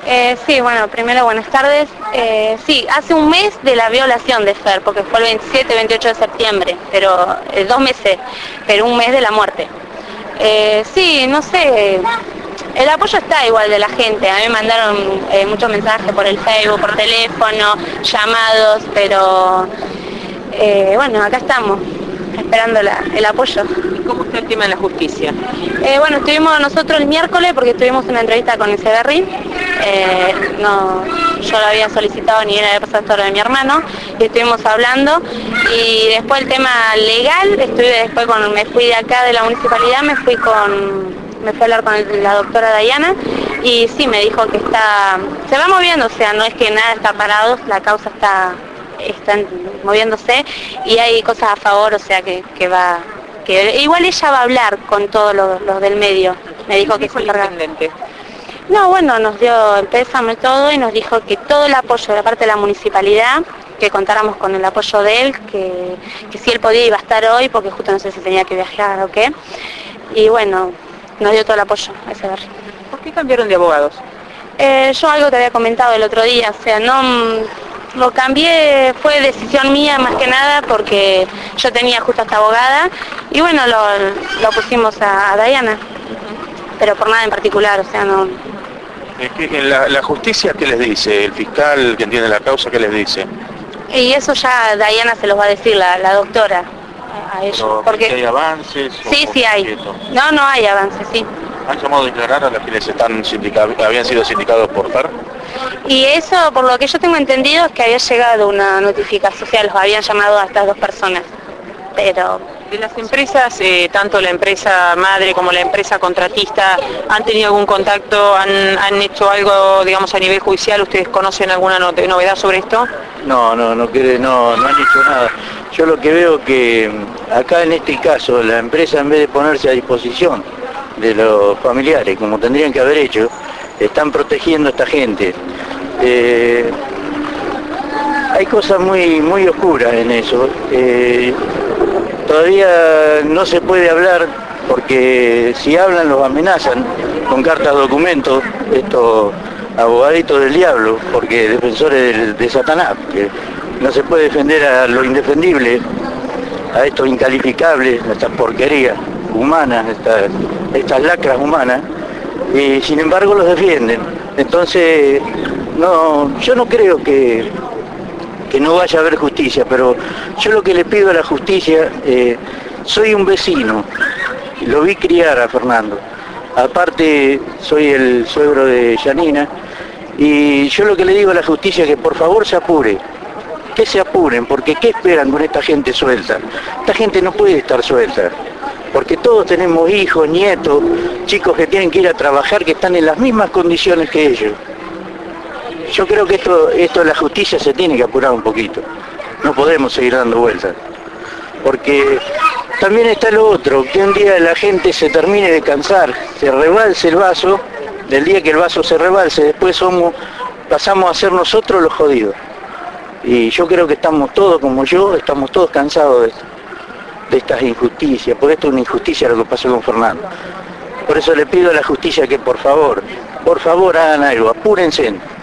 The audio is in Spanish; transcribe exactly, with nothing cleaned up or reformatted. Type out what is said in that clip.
Eh, sí, bueno, primero buenas tardes. Eh, sí, hace un mes de la violación de Fer, porque fue el veintisiete, veintiocho de septiembre, pero eh, dos meses, pero un mes de la muerte. Eh, sí, no sé, el apoyo está igual de la gente. A mí me mandaron eh, muchos mensajes por el Facebook, por teléfono, llamados, pero eh, bueno, acá estamos, esperando la, el apoyo. ¿Y cómo está el tema en la justicia? Eh, bueno, estuvimos nosotros el miércoles porque tuvimos una entrevista con Echeverry. Eh, no, yo lo había solicitado ni era de pastor de mi hermano y estuvimos hablando y después el tema legal, estuve después con, me fui de acá de la municipalidad, me fui con, me fui a hablar con el, la doctora Dayana y sí me dijo que está, se va moviendo, o sea, no es que nada está parado, la causa está, está moviéndose y hay cosas a favor, o sea que, que va, que igual ella va a hablar con todos los, los del medio, me dijo que se encarga. No, bueno, nos dio el pésame todo y nos dijo que todo el apoyo de la parte de la municipalidad, que contáramos con el apoyo de él, que, que si él podía iba a estar hoy, porque justo no sé si tenía que viajar o qué. Y bueno, nos dio todo el apoyo a ese ver. ¿Por qué cambiaron de abogados? Eh, yo algo te había comentado el otro día, o sea, no lo cambié, fue decisión mía más que nada, porque yo tenía justo a esta abogada, y bueno, lo, lo pusimos a, a Dayana, pero por nada en particular, o sea, no... La, la justicia, ¿qué les dice? ¿El fiscal que entiende la causa, qué les dice? Y eso ya Dayana se los va a decir, la, la doctora, a, a ellos. Porque ¿Hay avances? Sí, sí hay. No, no hay avances, sí. ¿Han llamado a declarar a los que les están sindicados, habían sido sindicados por Fer? Y eso, por lo que yo tengo entendido, es que había llegado una notificación, o sea, los habían llamado a estas dos personas. Pero... ¿De las empresas, eh, tanto la empresa madre como la empresa contratista, han tenido algún contacto, han, han hecho algo, digamos, a nivel judicial? ¿Ustedes conocen alguna no novedad sobre esto? No, no, no, no, no han hecho nada. Yo lo que veo que acá en este caso la empresa, en vez de ponerse a disposición de los familiares, como tendrían que haber hecho, están protegiendo a esta gente. Eh, hay cosas muy, muy oscuras en eso. Eh, Todavía no se puede hablar porque si hablan los amenazan con cartas documentos, estos abogaditos del diablo, porque defensores de, de Satanás, que no se puede defender a lo indefendible, a estos incalificables, a estas porquerías humanas, estas, estas lacras humanas, y sin embargo los defienden. Entonces, no, yo no creo que... que no vaya a haber justicia, pero yo lo que le pido a la justicia, eh, soy un vecino, lo vi criar a Fernando, aparte soy el suegro de Yanina, y yo lo que le digo a la justicia es que por favor se apure, que se apuren, porque ¿qué esperan con esta gente suelta? Esta gente no puede estar suelta, porque todos tenemos hijos, nietos, chicos que tienen que ir a trabajar, que están en las mismas condiciones que ellos. Yo creo que esto, esto de la justicia se tiene que apurar un poquito. No podemos seguir dando vueltas. Porque también está lo otro, que un día la gente se termine de cansar, se rebalse el vaso, del día que el vaso se rebalse, después somos, pasamos a ser nosotros los jodidos. Y yo creo que estamos todos, como yo, estamos todos cansados de, de estas injusticias, porque esto es una injusticia lo que pasó con Fernando. Por eso le pido a la justicia que por favor, por favor hagan algo, apúrense.